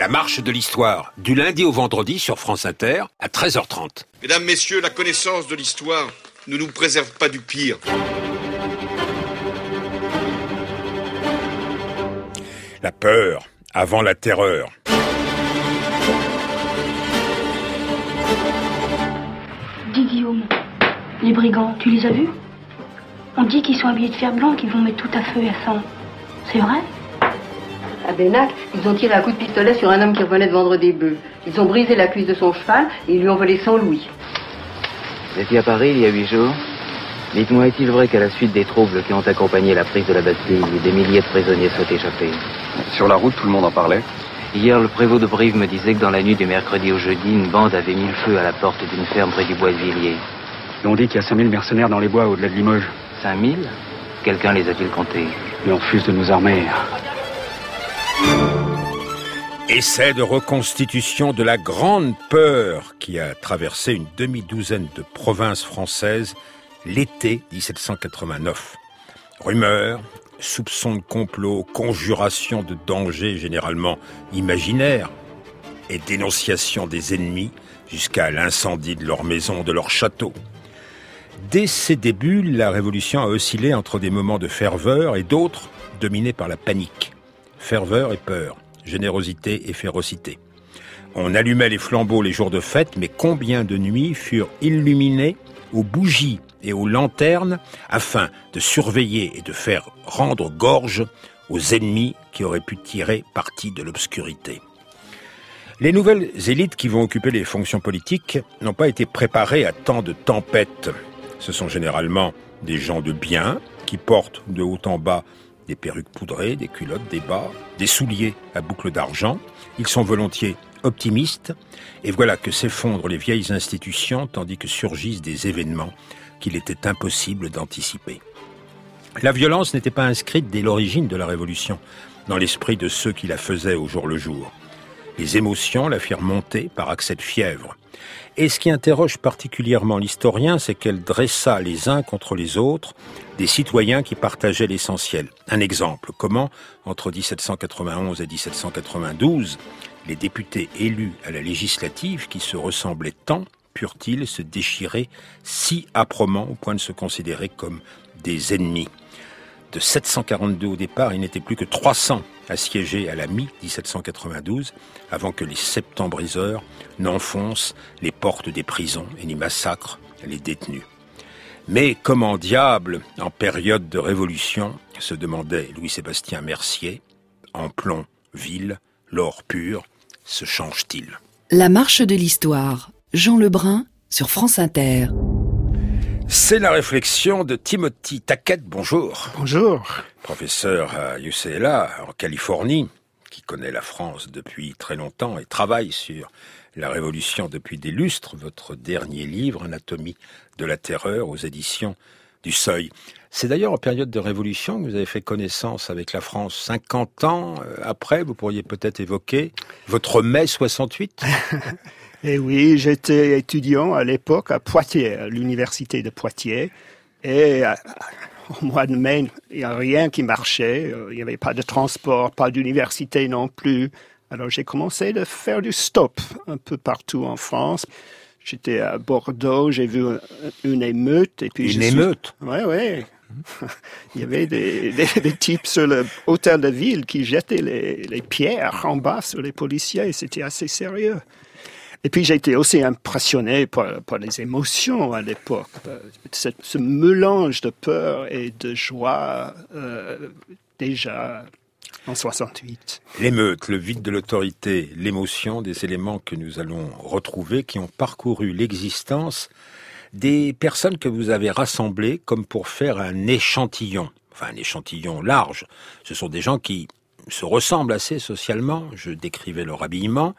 marche de l'histoire, du lundi au vendredi sur France Inter, à 13h30. Mesdames, messieurs, la connaissance de l'histoire ne nous préserve pas du pire. La peur avant la terreur. Dis Guillaume, les brigands, tu les as vus? On dit qu'ils sont habillés de fer blanc, qu'ils vont mettre tout à feu et à sang. C'est vrai? À Bénac, ils ont tiré un coup de pistolet sur un homme qui revenait de vendre des bœufs. Ils ont brisé la cuisse de son cheval et ils lui ont volé 100 louis. Vous étiez à Paris il y a 8 jours. Dites-moi, est-il vrai qu'à la suite des troubles qui ont accompagné la prise de la Bastille, des milliers de prisonniers soient échappés? Sur la route, tout le monde en parlait. Hier, le prévôt de Brive me disait que dans la nuit du mercredi au jeudi, une bande avait mis le feu à la porte d'une ferme près du bois de Villiers. Et on dit qu'il y a 5000 mercenaires dans les bois au-delà de Limoges. 5000? Quelqu'un les a-t-il comptés? Et on refuse de nous armer. Essai de reconstitution de la grande peur qui a traversé une demi-douzaine de provinces françaises l'été 1789. Rumeurs, soupçons de complot, conjurations de dangers généralement imaginaires et dénonciations des ennemis jusqu'à l'incendie de leur maison, de leur château. Dès ses débuts, la Révolution a oscillé entre des moments de ferveur et d'autres dominés par la panique. Ferveur et peur, générosité et férocité. On allumait les flambeaux les jours de fête, mais combien de nuits furent illuminées aux bougies et aux lanternes afin de surveiller et de faire rendre gorge aux ennemis qui auraient pu tirer parti de l'obscurité. Les nouvelles élites qui vont occuper les fonctions politiques n'ont pas été préparées à tant de tempêtes. Ce sont généralement des gens de bien qui portent de haut en bas des perruques poudrées, des culottes, des bas, des souliers à boucles d'argent. Ils sont volontiers optimistes et voilà que s'effondrent les vieilles institutions tandis que surgissent des événements qu'il était impossible d'anticiper. La violence n'était pas inscrite dès l'origine de la Révolution dans l'esprit de ceux qui la faisaient au jour le jour. Les émotions la firent monter par accès de fièvre. Et ce qui interroge particulièrement l'historien, c'est qu'elle dressa les uns contre les autres des citoyens qui partageaient l'essentiel. Un exemple, comment, entre 1791 et 1792, les députés élus à la législative, qui se ressemblaient tant, purent-ils se déchirer si âprement au point de se considérer comme des ennemis. De 742 au départ, il n'était plus que 300 assiégés à la mi-1792, avant que les septembriseurs n'enfoncent les portes des prisons et n'y massacrent les détenus. Mais comment diable, en période de révolution, se demandait Louis-Sébastien Mercier, en plomb vil, l'or pur, se change-t-il? La marche de l'histoire, Jean Lebrun, sur France Inter. C'est la réflexion de Timothy Taquet. Bonjour. Bonjour. Professeur à UCLA, en Californie, qui connaît la France depuis très longtemps et travaille sur la Révolution depuis des lustres. Votre dernier livre, Anatomie de la terreur, aux éditions du Seuil. C'est d'ailleurs en période de Révolution que vous avez fait connaissance avec la France. 50 ans après, vous pourriez peut-être évoquer votre mai 68. Eh oui, j'étais étudiant à l'époque à Poitiers, à l'université de Poitiers. Et au mois de mai, il n'y a rien qui marchait. Il n'y avait pas de transport, pas d'université non plus. Alors j'ai commencé à faire du stop un peu partout en France. J'étais à Bordeaux, j'ai vu une émeute. Et puis une émeute? Oui. Il y avait des types sur le hôtel de ville qui jetaient les pierres en bas sur les policiers. C'était assez sérieux. Et puis j'ai été aussi impressionné par les émotions à l'époque. Ce mélange de peur et de joie déjà en 68. L'émeute, le vide de l'autorité, l'émotion, des éléments que nous allons retrouver, qui ont parcouru l'existence des personnes que vous avez rassemblées comme pour faire un échantillon large. Ce sont des gens qui se ressemblent assez socialement, je décrivais leur habillement,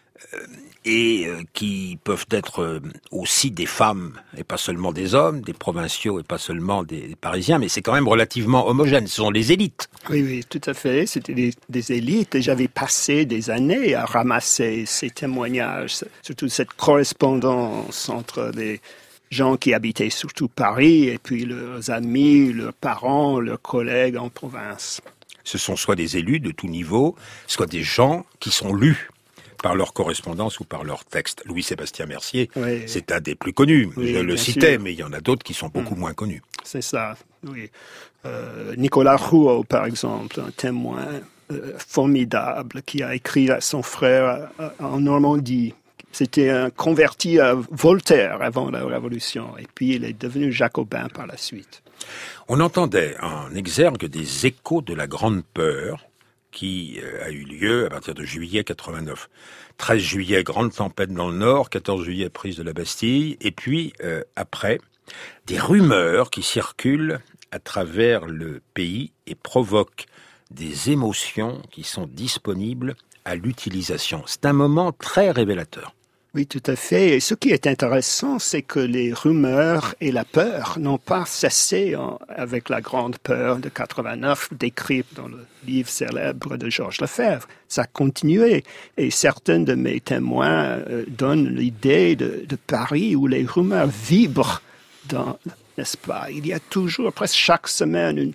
et qui peuvent être aussi des femmes et pas seulement des hommes, des provinciaux et pas seulement des Parisiens, mais c'est quand même relativement homogène, ce sont les élites. Oui, tout à fait, c'était des élites et j'avais passé des années à ramasser ces témoignages, surtout cette correspondance entre les gens qui habitaient surtout Paris et puis leurs amis, leurs parents, leurs collègues en province. Ce sont soit des élus de tout niveau, soit des gens qui sont lus par leur correspondance ou par leur texte. Louis-Sébastien Mercier, oui. C'est un des plus connus. Oui, je le citais, mais il y en a d'autres qui sont beaucoup moins connus. C'est ça, oui. Nicolas Rouault, par exemple, un témoin formidable qui a écrit à son frère en Normandie. C'était un converti à Voltaire avant la Révolution, et puis il est devenu jacobin par la suite. On entendait en exergue des échos de la Grande Peur qui a eu lieu à partir de juillet 89. 13 juillet, grande tempête dans le Nord, 14 juillet, prise de la Bastille, et puis après, des rumeurs qui circulent à travers le pays et provoquent des émotions qui sont disponibles à l'utilisation. C'est un moment très révélateur. Oui, tout à fait. Et ce qui est intéressant, c'est que les rumeurs et la peur n'ont pas cessé avec la Grande Peur de 89, décrite dans le livre célèbre de Georges Lefebvre. Ça a continué. Et certains de mes témoins donnent l'idée de Paris où les rumeurs vibrent, n'est-ce pas? Il y a toujours, presque chaque semaine,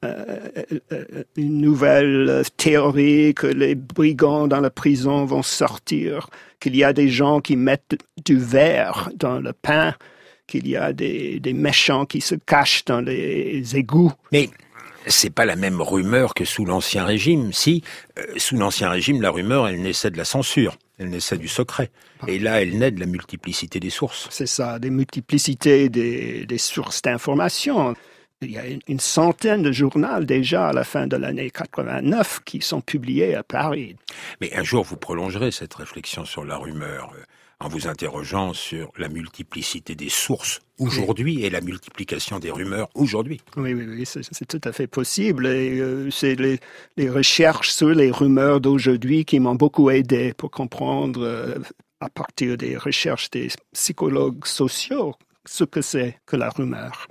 une nouvelle théorie que les brigands dans la prison vont sortir, qu'il y a des gens qui mettent du verre dans le pain, qu'il y a des méchants qui se cachent dans les égouts. Mais c'est pas la même rumeur que sous l'Ancien Régime. Si, sous l'Ancien Régime, la rumeur, elle naissait de la censure, elle naissait du secret. Et là, elle naît de la multiplicité des sources. C'est ça, des multiplicités des sources d'information. Il y a une centaine de journaux déjà à la fin de l'année 89 qui sont publiés à Paris. Mais un jour, vous prolongerez cette réflexion sur la rumeur en vous interrogeant sur la multiplicité des sources aujourd'hui et la multiplication des rumeurs aujourd'hui. Oui, c'est tout à fait possible. Et c'est les recherches sur les rumeurs d'aujourd'hui qui m'ont beaucoup aidé pour comprendre, à partir des recherches des psychologues sociaux, ce que c'est que la rumeur.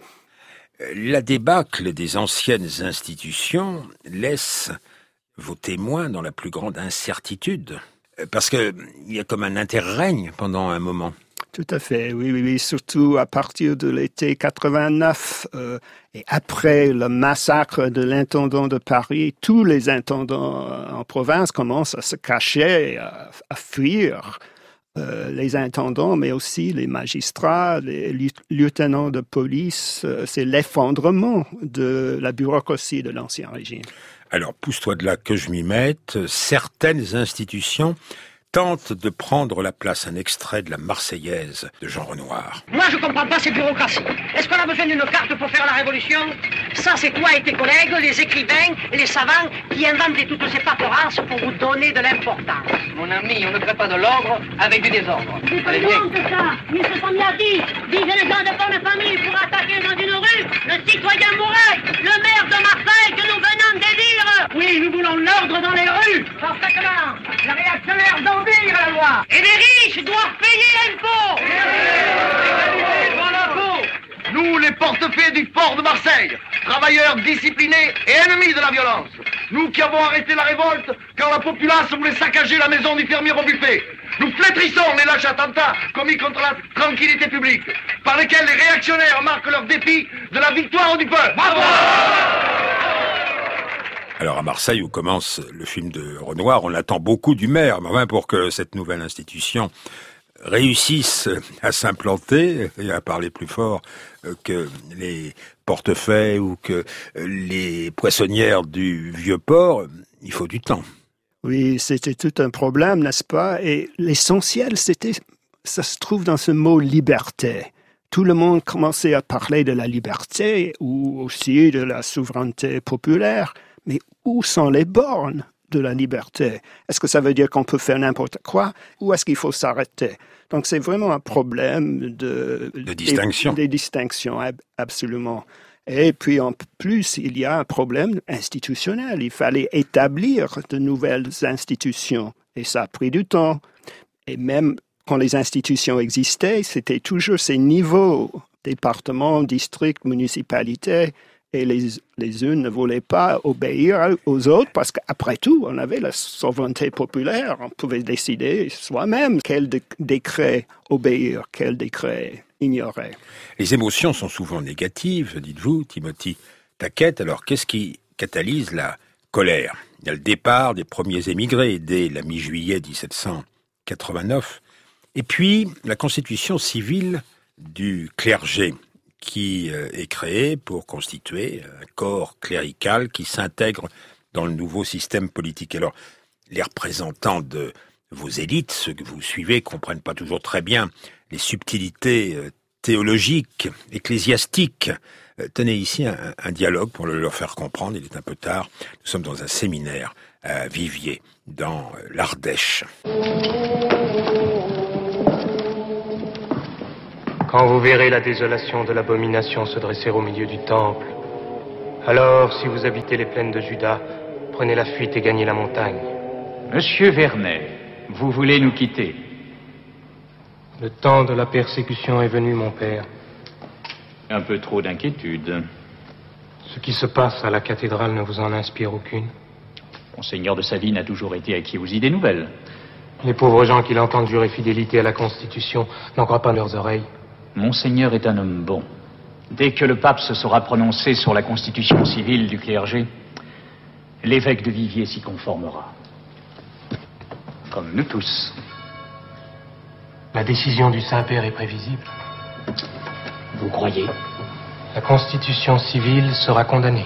La débâcle des anciennes institutions laisse vos témoins dans la plus grande incertitude, parce que il y a comme un interrègne pendant un moment. Tout à fait, oui, surtout à partir de l'été 89 et après le massacre de l'intendant de Paris, tous les intendants en province commencent à se cacher, à fuir. Les intendants, mais aussi les magistrats, les lieutenants de police, c'est l'effondrement de la bureaucratie de l'Ancien Régime. Alors, pousse-toi de là que je m'y mette. Certaines institutions tentent de prendre la place. Un extrait de la Marseillaise de Jean Renoir. Moi, je comprends pas ces bureaucraties. Est-ce qu'on a besoin d'une carte pour faire la révolution? Ça, c'est toi et tes collègues, les écrivains et les savants qui inventent toutes ces paperasses pour vous donner de l'importance. Mon ami, on ne crée pas de l'ordre avec du désordre. C'est pas honte, ça. Ils se sont mis à 10. Visaient les gens de bonne famille pour attaquer dans une rue le citoyen Mourette, le maire de Marseille que nous venons d'élire. Oui, nous voulons l'ordre dans les rues. Parfaitement. Les réactionnaires d'obéir à la loi. Et les riches doivent payer l'impôt. Nous, les portefaix du fort de Marseille, travailleurs disciplinés et ennemis de la violence. Nous qui avons arrêté la révolte quand la populace voulait saccager la maison du fermier au buffet. Nous flétrissons les lâches attentats commis contre la tranquillité publique, par lesquels les réactionnaires marquent leur dépit de la victoire du peuple. Bravo! Alors à Marseille, où commence le film de Renoir, on attend beaucoup du maire, mais enfin, pour que cette nouvelle institution réussissent à s'implanter et à parler plus fort que les portefaix ou que les poissonnières du Vieux-Port, il faut du temps. Oui, c'était tout un problème, n'est-ce pas? Et l'essentiel, ça se trouve dans ce mot « liberté ». Tout le monde commençait à parler de la liberté ou aussi de la souveraineté populaire, mais où sont les bornes de la liberté? Est-ce que ça veut dire qu'on peut faire n'importe quoi ou est-ce qu'il faut s'arrêter? Donc c'est vraiment un problème de distinction. Des distinctions, absolument. Et puis en plus, il y a un problème institutionnel. Il fallait établir de nouvelles institutions et ça a pris du temps. Et même quand les institutions existaient, c'était toujours ces niveaux, départements, districts, municipalités. Et les unes ne voulaient pas obéir aux autres parce qu'après tout, on avait la souveraineté populaire. On pouvait décider soi-même quel décret obéir, quel décret ignorer. Les émotions sont souvent négatives, dites-vous, Timothy Taquet. Alors, qu'est-ce qui catalyse la colère? Il y a le départ des premiers émigrés dès la mi-juillet 1789. Et puis, la constitution civile du clergé, qui est créée pour constituer un corps clérical qui s'intègre dans le nouveau système politique. Alors, les représentants de vos élites, ceux que vous suivez, comprennent pas toujours très bien les subtilités théologiques, ecclésiastiques. Tenez ici un dialogue pour leur faire comprendre. Il est un peu tard. Nous sommes dans un séminaire à Viviers, dans l'Ardèche. Quand vous verrez la désolation de l'abomination se dresser au milieu du temple, alors, si vous habitez les plaines de Juda, prenez la fuite et gagnez la montagne. Monsieur Vernet, vous voulez nous quitter? Le temps de la persécution est venu, mon père. Un peu trop d'inquiétude. Ce qui se passe à la cathédrale ne vous en inspire aucune? Monseigneur de Savine a toujours été acquis aux idées nouvelles. Les pauvres gens qui l'entendent jurer fidélité à la Constitution n'en croient pas leurs oreilles. Monseigneur est un homme bon. Dès que le pape se sera prononcé sur la constitution civile du clergé, l'évêque de Viviers s'y conformera. Comme nous tous. La décision du Saint-Père est prévisible. Vous croyez? La constitution civile sera condamnée.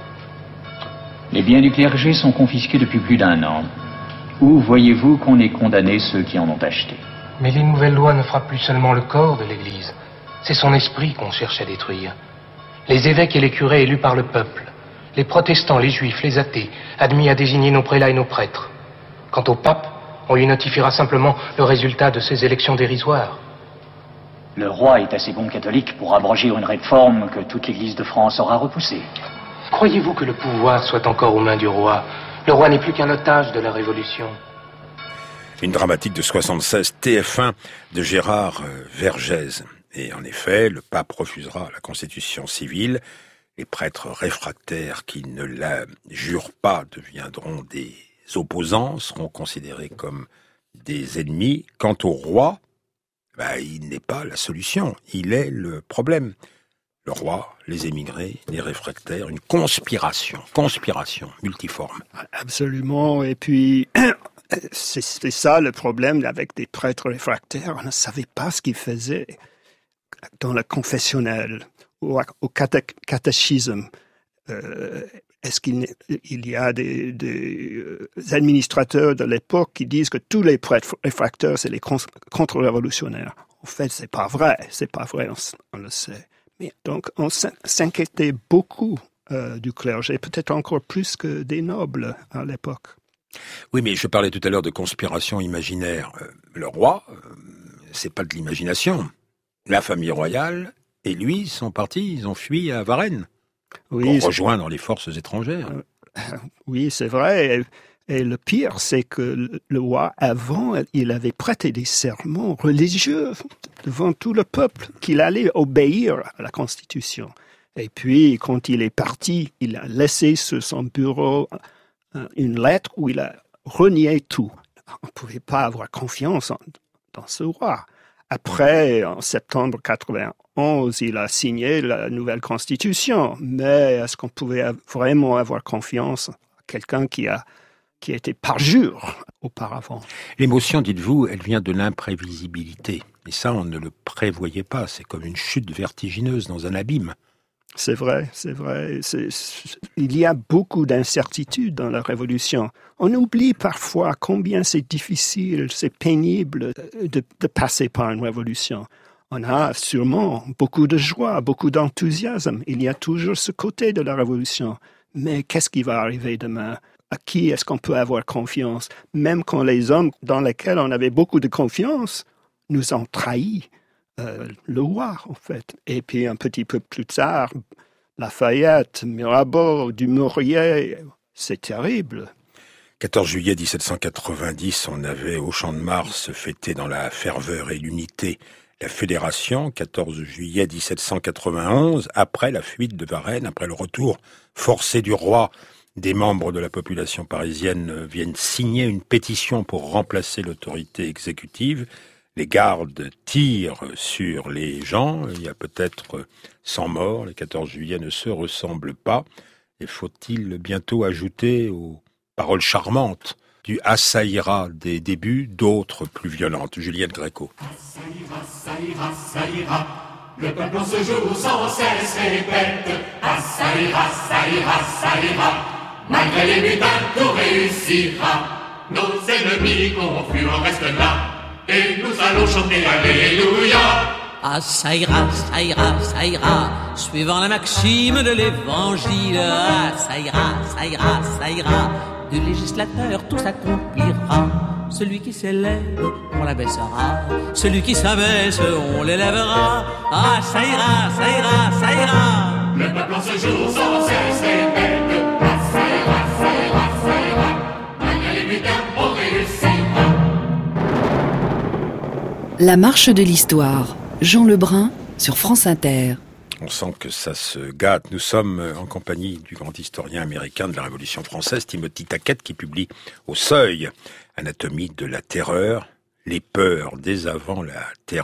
Les biens du clergé sont confisqués depuis plus d'1 an. Où voyez-vous qu'on ait condamné ceux qui en ont acheté? Mais les nouvelles lois ne frappent plus seulement le corps de l'Église. C'est son esprit qu'on cherche à détruire. Les évêques et les curés élus par le peuple, les protestants, les juifs, les athées, admis à désigner nos prélats et nos prêtres. Quant au pape, on lui notifiera simplement le résultat de ces élections dérisoires. Le roi est assez bon catholique pour abroger une réforme que toute l'Église de France aura repoussée. Croyez-vous que le pouvoir soit encore aux mains du roi? Le roi n'est plus qu'un otage de la Révolution. Une dramatique de 76, TF1 de Gérard Vergès. Et en effet, le pape refusera la constitution civile. Les prêtres réfractaires qui ne la jurent pas deviendront des opposants, seront considérés comme des ennemis. Quant au roi, il n'est pas la solution, il est le problème. Le roi, les émigrés, les réfractaires, une conspiration multiforme. Absolument, et puis c'est ça le problème avec des prêtres réfractaires, on ne savait pas ce qu'ils faisaient dans le confessionnel ou au catéchisme. Est-ce qu'il y a des administrateurs de l'époque qui disent que tous les prêtres réfractaires, c'est les contre-révolutionnaires? En fait, c'est pas vrai, on le sait. Mais donc, on s'inquiétait beaucoup du clergé, peut-être encore plus que des nobles à l'époque. Oui, mais je parlais tout à l'heure de conspiration imaginaire. Le roi, c'est pas de l'imagination. La famille royale et lui sont partis, ils ont fui à Varennes pour rejoindre les forces étrangères. Oui, c'est vrai. Et le pire, c'est que le roi, avant, il avait prêté des serments religieux devant tout le peuple, qu'il allait obéir à la Constitution. Et puis, quand il est parti, il a laissé sur son bureau une lettre où il a renié tout. On ne pouvait pas avoir confiance dans ce roi. Après, en septembre 91, il a signé la nouvelle Constitution. Mais est-ce qu'on pouvait vraiment avoir confiance à quelqu'un qui était parjure auparavant? L'émotion, dites-vous, elle vient de l'imprévisibilité. Et ça, on ne le prévoyait pas. C'est comme une chute vertigineuse dans un abîme. C'est vrai. Il y a beaucoup d'incertitudes dans la Révolution. On oublie parfois combien c'est difficile, c'est pénible de passer par une révolution. On a sûrement beaucoup de joie, beaucoup d'enthousiasme. Il y a toujours ce côté de la Révolution. Mais qu'est-ce qui va arriver demain? À qui est-ce qu'on peut avoir confiance? Même quand les hommes dans lesquels on avait beaucoup de confiance nous ont trahis. Le roi, en fait. Et puis, un petit peu plus tard, Lafayette, Mirabeau, Dumouriez, c'est terrible. 14 juillet 1790, on avait au Champ de Mars fêté dans la ferveur et l'unité la Fédération. 14 juillet 1791, après la fuite de Varennes, après le retour forcé du roi, des membres de la population parisienne viennent signer une pétition pour remplacer l'autorité exécutive. Les gardes tirent sur les gens, il y a peut-être 100 morts, le 14 juillet ne se ressemble pas. Et faut-il bientôt ajouter aux paroles charmantes du « ça ira » des débuts, d'autres plus violentes. Juliette Gréco. Ça ira, ça ira, ça ira. Le peuple en ce jour sans cesse répète. Ça ira, ça ira, ça ira. Malgré les mutins, tout réussira. Nos ennemis confus en restent là. Et nous allons chanter Alléluia. Ça ira, ça ira, ça ira, suivant la maxime de l'évangile. Ça ira, ça ira, ça ira, du législateur tout s'accomplira. Celui qui s'élève, on l'abaissera. Celui qui s'abaisse, on l'élèvera. Ça ira, ça ira, ça ira. Le peuple en ce jour sans cesse répète. Ça ira, ça ira, ça ira. Malgré les mutins, on réussira. La marche de l'histoire. Jean Lebrun sur France Inter. On sent que ça se gâte. Nous sommes en compagnie du grand historien américain de la Révolution française, Timothy Taquet, qui publie au Seuil « Anatomie de la terreur, les peurs dès avant la terreur ».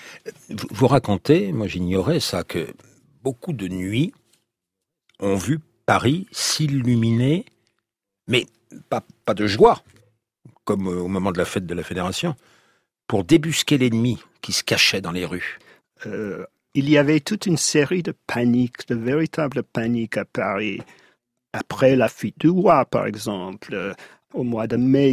Vous racontez, moi j'ignorais ça, que beaucoup de nuits ont vu Paris s'illuminer, mais pas de joie, comme au moment de la fête de la Fédération, pour débusquer l'ennemi qui se cachait dans les rues. Il y avait toute une série de paniques, de véritables paniques à Paris. Après la fuite du roi, par exemple, au mois de mai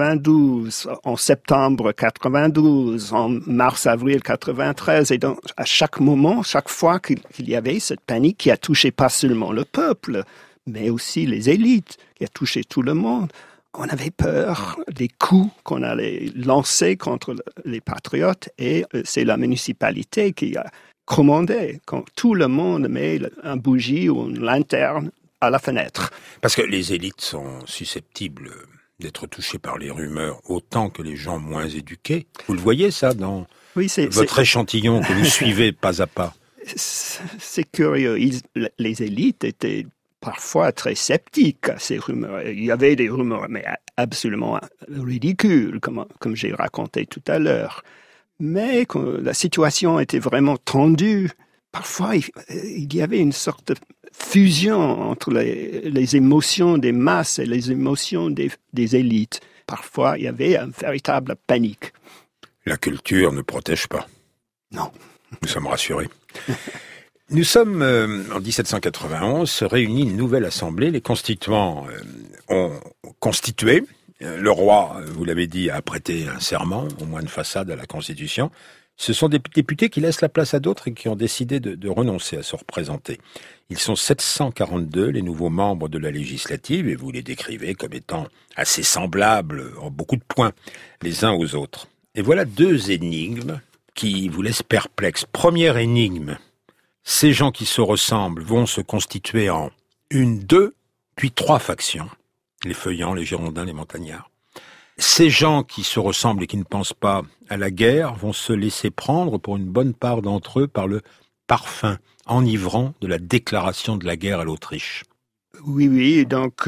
92, en septembre 92, en mars-avril 93. Et donc, à chaque moment, chaque fois qu'il y avait cette panique qui a touché pas seulement le peuple, mais aussi les élites, qui a touché tout le monde, on avait peur des coups qu'on allait lancer contre les patriotes, et c'est la municipalité qui a commandé quand tout le monde met un bougie ou une lanterne à la fenêtre. Parce que les élites sont susceptibles d'être touchées par les rumeurs autant que les gens moins éduqués. Vous le voyez ça dans votre échantillon que vous suivez pas à pas? C'est curieux. Les élites étaient parfois très sceptiques à ces rumeurs. Il y avait des rumeurs, mais absolument ridicules, comme j'ai raconté tout à l'heure. Mais quand la situation était vraiment tendue, parfois il y avait une sorte de fusion entre les émotions des masses et les émotions des élites. Parfois, il y avait une véritable panique. La culture ne protège pas. Non. Nous sommes rassurés. Nous sommes en 1791, se réunit une nouvelle assemblée. Les constituants ont constitué. Le roi, vous l'avez dit, a prêté un serment, au moins de façade, à la Constitution. Ce sont des députés qui laissent la place à d'autres et qui ont décidé de renoncer à se représenter. Ils sont 742, les nouveaux membres de la législative, et vous les décrivez comme étant assez semblables, en beaucoup de points, les uns aux autres. Et voilà deux énigmes qui vous laissent perplexes. Première énigme. Ces gens qui se ressemblent vont se constituer en 1, 2, puis 3 factions. Les Feuillants, les Girondins, les Montagnards. Ces gens qui se ressemblent et qui ne pensent pas à la guerre vont se laisser prendre pour une bonne part d'entre eux par le parfum enivrant de la déclaration de la guerre à l'Autriche. Oui, donc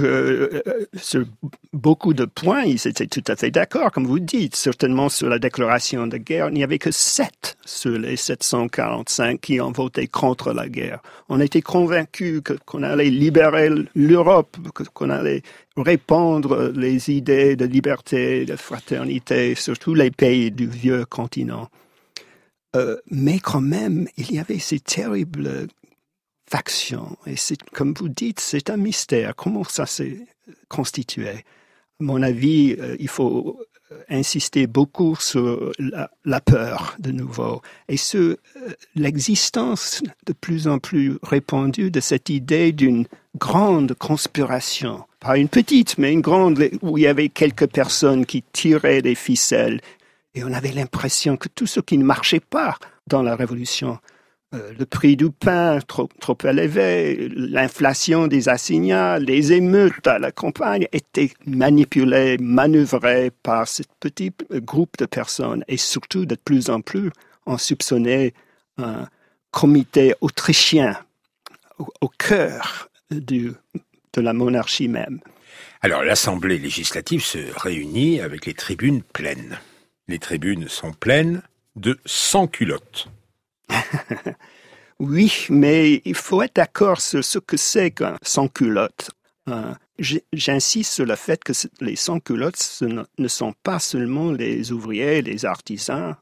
sur beaucoup de points, ils étaient tout à fait d'accord, comme vous dites. Certainement sur la déclaration de guerre, il n'y avait que 7 sur les 745 qui ont voté contre la guerre. On était convaincus qu'on allait libérer l'Europe, qu'on allait répandre les idées de liberté, de fraternité sur tous les pays du vieux continent. Mais quand même, il y avait ces terribles factions. Et comme vous dites, c'est un mystère. Comment ça s'est constitué? À mon avis, il faut insister beaucoup sur la peur, de nouveau, et sur l'existence de plus en plus répandue de cette idée d'une grande conspiration. Pas une petite, mais une grande, où il y avait quelques personnes qui tiraient des ficelles. Et on avait l'impression que tout ce qui ne marchait pas dans la Révolution, le prix du pain trop élevé, l'inflation des assignats, les émeutes à la campagne étaient manipulées, manœuvrées par ce petit groupe de personnes. Et surtout, de plus en plus, on soupçonnait un comité autrichien au cœur de la monarchie même. Alors, l'Assemblée législative se réunit avec les tribunes pleines. Les tribunes sont pleines de sans-culottes. Oui, mais il faut être d'accord sur ce que c'est qu'un sans-culotte. Un J'insiste sur le fait que les sans-culottes ne sont pas seulement les ouvriers, les artisans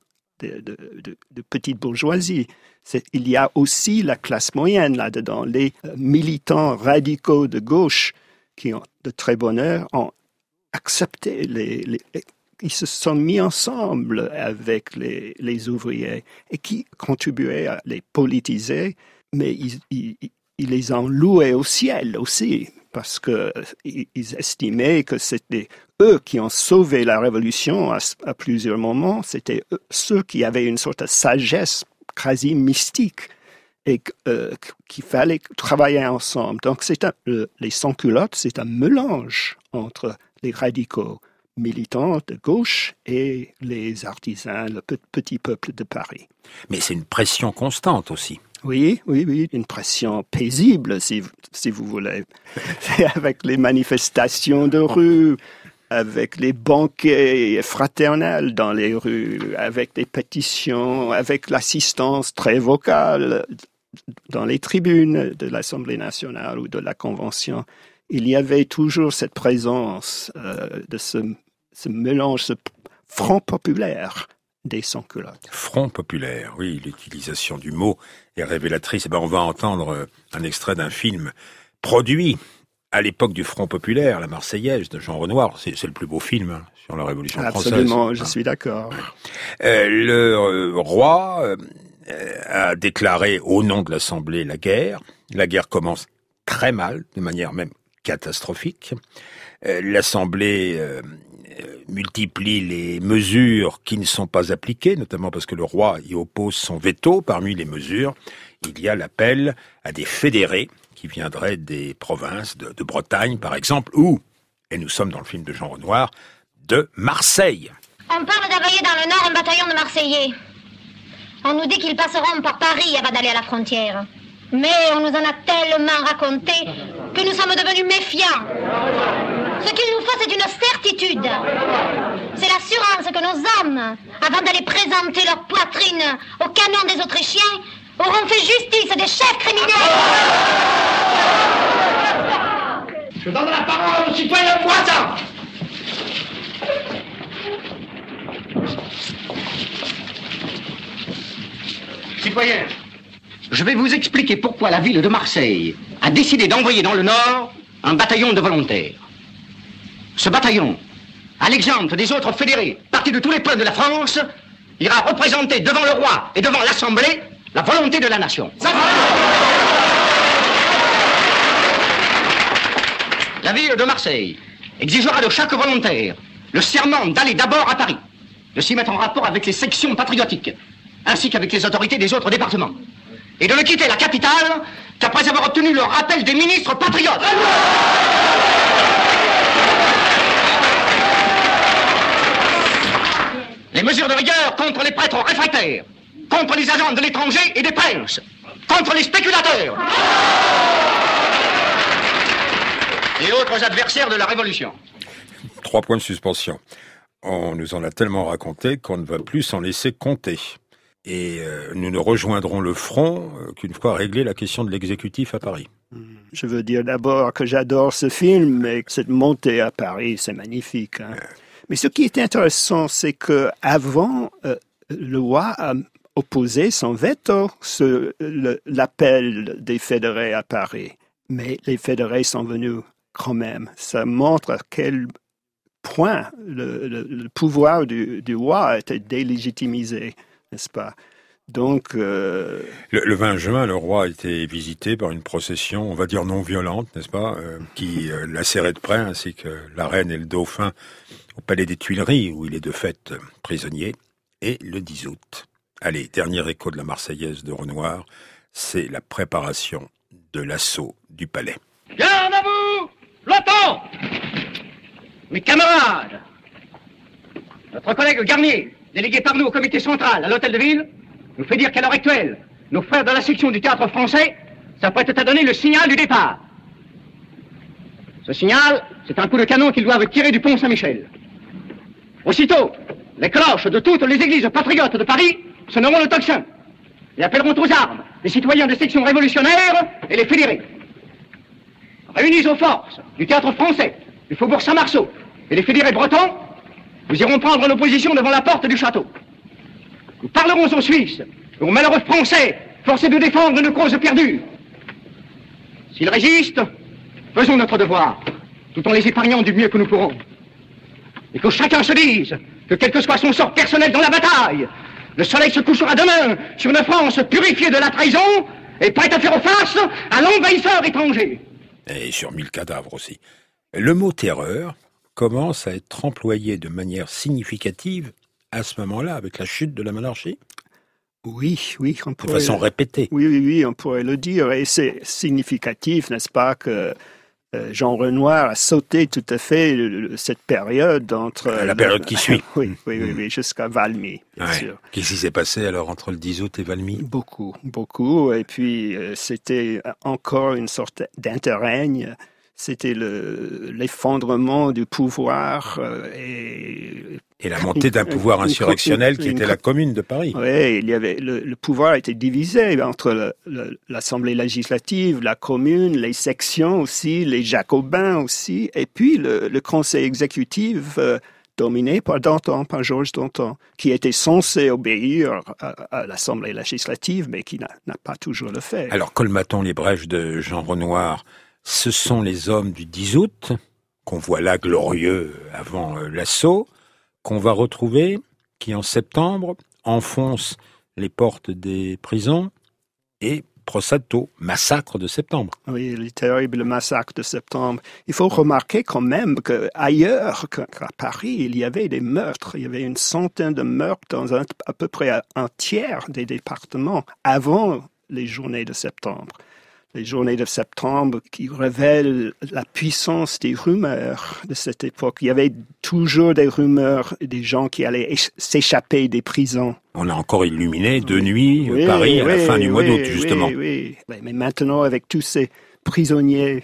de petite bourgeoisie. Il y a aussi la classe moyenne là-dedans. Les militants radicaux de gauche qui ont de très bonne heure ont accepté ils se sont mis ensemble avec les ouvriers et qui contribuaient à les politiser, mais ils les ont loués au ciel aussi, parce qu'ils estimaient que c'était eux qui ont sauvé la révolution à plusieurs moments. C'était ceux qui avaient une sorte de sagesse quasi mystique et qu'il fallait travailler ensemble. Donc les sans-culottes, c'est un mélange entre les radicaux militants de gauche et les artisans, le petit peuple de Paris. Mais c'est une pression constante aussi. Oui, une pression paisible, si vous voulez. Avec les manifestations de rue, avec les banquets fraternels dans les rues, avec des pétitions, avec l'assistance très vocale dans les tribunes de l'Assemblée nationale ou de la Convention. Il y avait toujours cette présence de ce mélange, ce front populaire des sans-culottes. Front populaire, oui, l'utilisation du mot est révélatrice. On va entendre un extrait d'un film produit à l'époque du Front populaire, La Marseillaise de Jean Renoir. C'est le plus beau film sur la Révolution française. Absolument, je suis d'accord. Le roi a déclaré au nom de l'Assemblée la guerre. La guerre commence très mal, de manière même catastrophique. L'Assemblée multiplie les mesures qui ne sont pas appliquées, notamment parce que le roi y oppose son veto. Parmi les mesures, il y a l'appel à des fédérés qui viendraient des provinces de Bretagne, par exemple, ou, et nous sommes dans le film de Jean Renoir, de Marseille. On parle d'envoyer dans le nord un bataillon de Marseillais. On nous dit qu'ils passeront par Paris avant d'aller à la frontière. Mais on nous en a tellement raconté que nous sommes devenus méfiants. Ce qu'il nous faut, c'est une certitude. C'est l'assurance que nos hommes, avant d'aller présenter leur poitrine au canon des Autrichiens, auront fait justice des chefs criminels. Je donne la parole aux citoyens voisins. Citoyens, je vais vous expliquer pourquoi la ville de Marseille a décidé d'envoyer dans le Nord un bataillon de volontaires. Ce bataillon, à l'exemple des autres fédérés partis de tous les peuples de la France, ira représenter devant le roi et devant l'Assemblée la volonté de la nation. La ville de Marseille exigera de chaque volontaire le serment d'aller d'abord à Paris, de s'y mettre en rapport avec les sections patriotiques, ainsi qu'avec les autorités des autres départements, et de ne quitter la capitale qu'après avoir obtenu le rappel des ministres patriotes. Les mesures de rigueur contre les prêtres réfractaires, contre les agents de l'étranger et des princes, contre les spéculateurs et autres adversaires de la Révolution. 3 points de suspension. On nous en a tellement raconté qu'on ne va plus s'en laisser compter. Et nous ne rejoindrons le front qu'une fois réglée la question de l'exécutif à Paris. Je veux dire d'abord que j'adore ce film et que cette montée à Paris, c'est magnifique. Hein. Mais ce qui est intéressant, c'est qu'avant, le roi a opposé son veto sur l'appel des fédérés à Paris. Mais les fédérés sont venus quand même. Ça montre à quel point le pouvoir du roi a été délégitimisé, n'est-ce pas? Donc, le 20 juin, le roi a été visité par une procession, on va dire non violente, n'est-ce pas, qui l'a serré de près, ainsi que la reine et le dauphin au palais des Tuileries, où il est de fait prisonnier, et le 10 août. Allez, dernier écho de la Marseillaise de Renoir, c'est la préparation de l'assaut du palais. Garde à vous, l'OTAN! Mes camarades, notre collègue Garnier, délégué par nous au comité central à l'hôtel de ville, nous fait dire qu'à l'heure actuelle, nos frères de la section du théâtre français s'apprêtent à donner le signal du départ. Ce signal, c'est un coup de canon qu'ils doivent tirer du pont Saint-Michel. Aussitôt, les cloches de toutes les églises patriotes de Paris sonneront le tocsin et appelleront aux armes les citoyens des sections révolutionnaires et les fédérés. réunis aux forces du théâtre français, du faubourg Saint-Marceau et les fédérés bretons, nous irons prendre nos positions devant la porte du château. Nous parlerons aux Suisses et aux malheureux Français forcés de défendre une cause perdue. S'ils résistent, faisons notre devoir, tout en les épargnant du mieux que nous pourrons. Et que chacun se dise que quel que soit son sort personnel dans la bataille, le soleil se couchera demain sur une France purifiée de la trahison et prête à faire face à l'envahisseur étranger. Et sur 1000 cadavres aussi. Le mot terreur commence à être employé de manière significative à ce moment-là, avec la chute de la monarchie. Oui, on pourrait... De façon répétée. Oui, on pourrait le dire. Et c'est significatif, n'est-ce pas, que Jean Renoir a sauté tout à fait cette période entre... La période qui suit. Oui, jusqu'à Valmy, bien sûr. Qu'est-ce qui s'est passé alors entre le 10 août et Valmy? Beaucoup. Et puis, c'était encore une sorte d'interrègne. C'était l'effondrement du pouvoir et la montée d'un pouvoir insurrectionnel qui était la Commune de Paris. Oui, il y avait le pouvoir était divisé entre l'Assemblée législative, la Commune, les sections aussi, les Jacobins aussi, et puis le Conseil exécutif dominé par Georges Danton, qui était censé obéir à l'Assemblée législative, mais qui n'a pas toujours le fait. Alors, colmatons les brèches de Jean Renoir. Ce sont les hommes du 10 août, qu'on voit là glorieux avant l'assaut, qu'on va retrouver, qui en septembre enfoncent les portes des prisons et Prosciutto, massacre de septembre. Oui, le terrible massacre de septembre. Il faut remarquer quand même qu'ailleurs qu'à Paris, il y avait des meurtres. Il y avait une centaine de meurtres dans à peu près un tiers des départements avant les journées de septembre. Les journées de septembre qui révèlent la puissance des rumeurs de cette époque. Il y avait toujours des rumeurs des gens qui allaient s'échapper des prisons. On a encore illuminé de nuit Paris à la fin du mois d'août, justement. Oui. Mais maintenant, avec tous ces prisonniers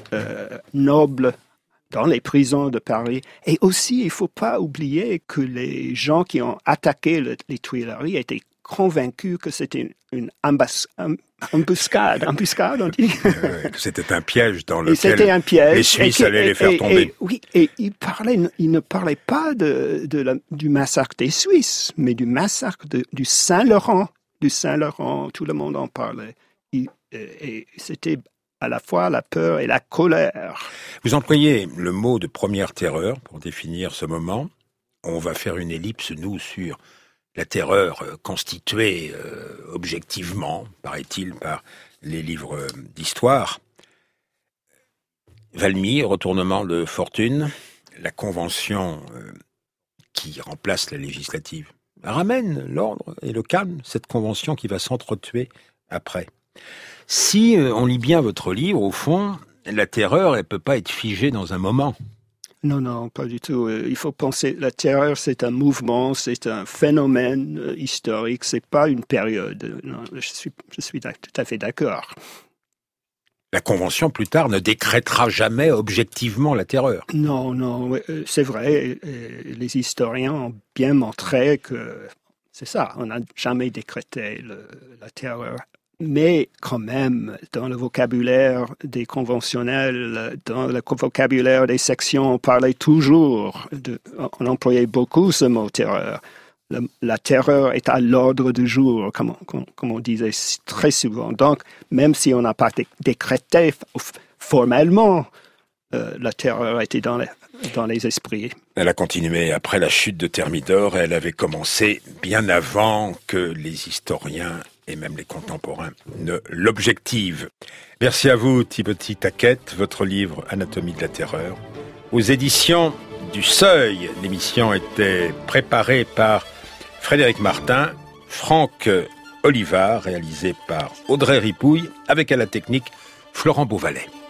nobles dans les prisons de Paris, et aussi, il ne faut pas oublier que les gens qui ont attaqué les Tuileries étaient convaincus que c'était une embuscade, on dit. Que c'était un piège dans lequel les Suisses allaient les faire tomber. Et il ne parlait pas du massacre des Suisses, mais du massacre du Saint-Laurent. Tout le monde en parlait. Et c'était à la fois la peur et la colère. Vous employez le mot de première terreur pour définir ce moment. On va faire une ellipse, nous, sur la terreur constituée objectivement, paraît-il, par les livres d'histoire. Valmy, retournement de fortune, la convention qui remplace la législative ramène l'ordre et le calme, cette convention qui va s'entretuer après. Si on lit bien votre livre, au fond, la terreur, elle peut pas être figée dans un moment. Non, pas du tout. Il faut penser, la terreur, c'est un mouvement, c'est un phénomène historique, c'est pas une période. Non, je suis tout à fait d'accord. La Convention, plus tard, ne décrétera jamais objectivement la terreur. Non, c'est vrai. Les historiens ont bien montré que c'est ça, on n'a jamais décrété la terreur. Mais quand même, dans le vocabulaire des conventionnels, dans le vocabulaire des sections, on parlait toujours, on employait beaucoup ce mot terreur. La terreur est à l'ordre du jour, comme on disait très souvent. Donc, même si on n'a pas décrété formellement, la terreur était dans les esprits. Elle a continué après la chute de Thermidor et elle avait commencé bien avant que les historiens et même les contemporains ne l'objectivent. Merci à vous, Thibauty Taquet, votre livre « Anatomie de la terreur ». Aux éditions du Seuil, l'émission était préparée par Frédéric Martin, Franck Olivard, réalisée par Audrey Ripouille, avec à la technique Florent Beauvalet.